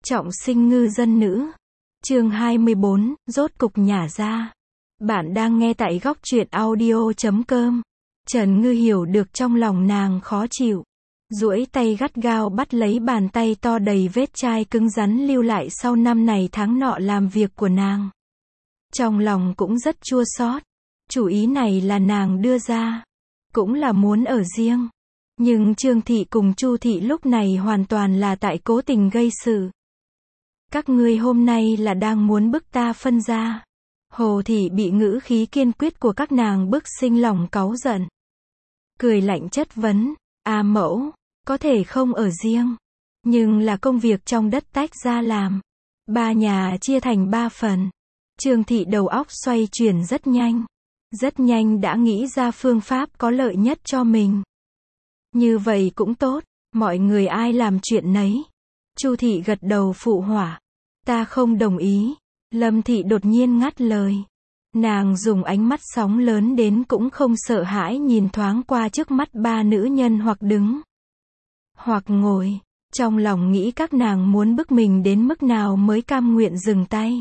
Trọng sinh ngư dân nữ. Chương 24, rốt cục nhả ra. Bạn đang nghe tại góc truyện audio.com. Trần Ngư hiểu được trong lòng nàng khó chịu. Duỗi tay gắt gao bắt lấy bàn tay to đầy vết chai cứng rắn lưu lại sau năm này tháng nọ làm việc của nàng. Trong lòng cũng rất chua xót. Chủ ý này là nàng đưa ra. Cũng là muốn ở riêng. Nhưng Trương Thị cùng Chu Thị lúc này hoàn toàn là tại cố tình gây sự. Các ngươi hôm nay là đang muốn bức ta phân ra. Hồ Thị bị ngữ khí kiên quyết của các nàng bức sinh lòng cáu giận. Cười lạnh chất vấn, mẫu, có thể không ở riêng. Nhưng là công việc trong đất tách ra làm. Ba nhà chia thành ba phần. Trương Thị đầu óc xoay chuyển rất nhanh. Rất nhanh đã nghĩ ra phương pháp có lợi nhất cho mình. Như vậy cũng tốt, mọi người ai làm chuyện nấy. Chu Thị gật đầu phụ họa. Ta không đồng ý. Lâm Thị đột nhiên ngắt lời. Nàng dùng ánh mắt sóng lớn đến cũng không sợ hãi nhìn thoáng qua trước mắt ba nữ nhân hoặc đứng, hoặc ngồi. Trong lòng nghĩ các nàng muốn bức mình đến mức nào mới cam nguyện dừng tay.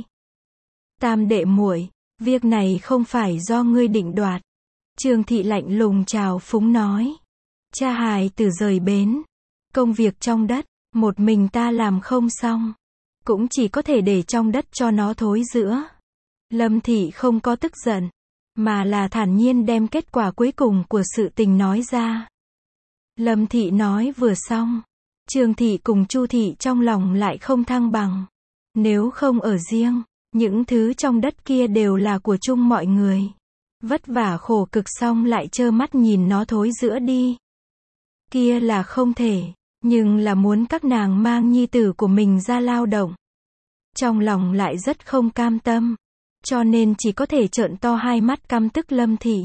Tam đệ muội, việc này không phải do ngươi định đoạt. Trương Thị lạnh lùng chào phúng nói. Cha hài tử rời bến. Công việc trong đất, một mình ta làm không xong. Cũng chỉ có thể để trong đất cho nó thối rữa. Lâm Thị không có tức giận, mà là thản nhiên đem kết quả cuối cùng của sự tình nói ra. Lâm Thị nói vừa xong, Trương Thị cùng Chu Thị trong lòng lại không thăng bằng. Nếu không ở riêng, những thứ trong đất kia đều là của chung mọi người. Vất vả khổ cực xong lại trơ mắt nhìn nó thối rữa đi. Kia là không thể, nhưng là muốn các nàng mang nhi tử của mình ra lao động. Trong lòng lại rất không cam tâm, cho nên chỉ có thể trợn to hai mắt căm tức Lâm Thị.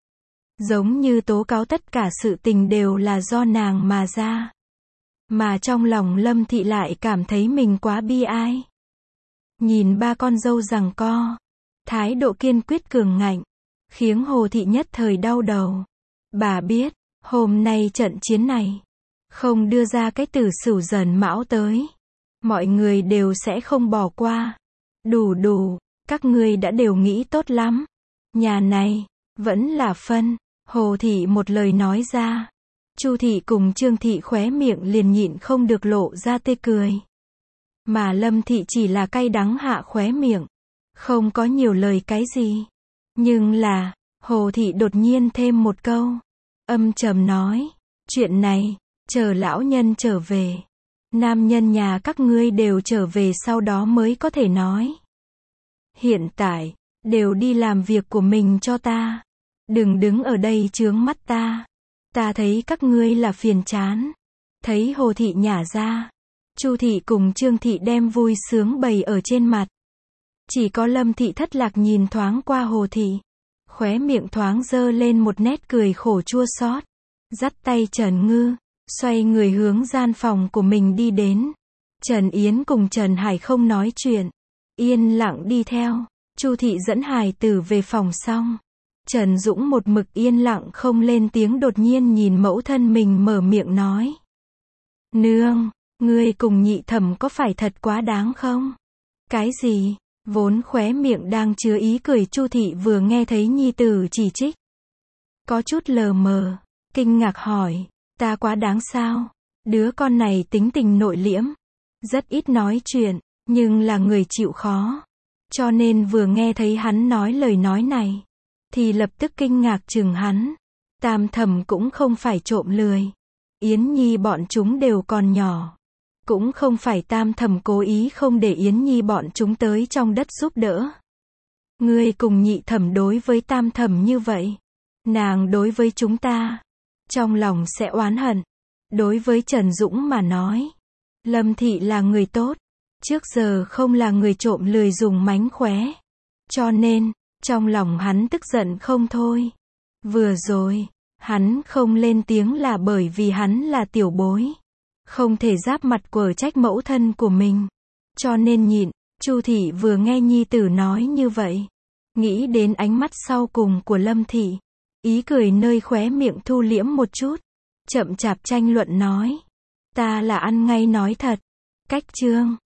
Giống như tố cáo tất cả sự tình đều là do nàng mà ra. Mà trong lòng Lâm Thị lại cảm thấy mình quá bi ai. Nhìn ba con dâu giằng co, thái độ kiên quyết cường ngạnh, khiến Hồ Thị nhất thời đau đầu. Bà biết, hôm nay trận chiến này, không đưa ra cái tử Sửu Dần Mão tới, mọi người đều sẽ không bỏ qua. Đủ, các ngươi đã đều nghĩ tốt lắm. Nhà này, vẫn là phân. Hồ Thị một lời nói ra. Chu Thị cùng Trương Thị khóe miệng liền nhịn không được lộ ra tươi cười. Mà Lâm Thị chỉ là cay đắng hạ khóe miệng. Không có nhiều lời cái gì. Nhưng là, Hồ Thị đột nhiên thêm một câu. Âm trầm nói. Chuyện này, chờ lão nhân trở về. Nam nhân nhà các ngươi đều trở về sau đó mới có thể nói. Hiện tại, đều đi làm việc của mình cho ta. Đừng đứng ở đây chướng mắt ta. Ta thấy các ngươi là phiền chán. Thấy Hồ Thị nhả ra. Chu Thị cùng Trương Thị đem vui sướng bày ở trên mặt. Chỉ có Lâm Thị thất lạc nhìn thoáng qua Hồ Thị. Khóe miệng thoáng dơ lên một nét cười khổ chua xót. Dắt tay Trần Ngư, xoay người hướng gian phòng của mình đi đến. Trần Yến cùng Trần Hải không nói chuyện. Yên lặng đi theo. Chu Thị dẫn hài tử về phòng xong. Trần Dũng một mực yên lặng không lên tiếng đột nhiên nhìn mẫu thân mình mở miệng nói. Nương, ngươi cùng nhị thẩm có phải thật quá đáng không? Cái gì? Vốn khóe miệng đang chứa ý cười Chu Thị vừa nghe thấy nhi tử chỉ trích. Có chút lờ mờ, kinh ngạc hỏi, ta quá đáng sao? Đứa con này tính tình nội liễm, rất ít nói chuyện, nhưng là người chịu khó. Cho nên vừa nghe thấy hắn nói lời nói này, thì lập tức kinh ngạc chừng hắn. Tam thẩm cũng không phải trộm lười. Yến Nhi bọn chúng đều còn nhỏ. Cũng không phải tam thẩm cố ý không để Yến Nhi bọn chúng tới trong đất giúp đỡ. Ngươi cùng nhị thẩm đối với tam thẩm như vậy. Nàng đối với chúng ta, trong lòng sẽ oán hận. Đối với Trần Dũng mà nói, Lâm Thị là người tốt. Trước giờ không là người trộm lười dùng mánh khóe. Cho nên, trong lòng hắn tức giận không thôi. Vừa rồi, hắn không lên tiếng là bởi vì hắn là tiểu bối. Không thể giáp mặt quở trách mẫu thân của mình. Cho nên nhịn. Chu Thị vừa nghe nhi tử nói như vậy. Nghĩ đến ánh mắt sau cùng của Lâm Thị. Ý cười nơi khóe miệng thu liễm một chút. Chậm chạp tranh luận nói. Ta là ăn ngay nói thật. Cách chương.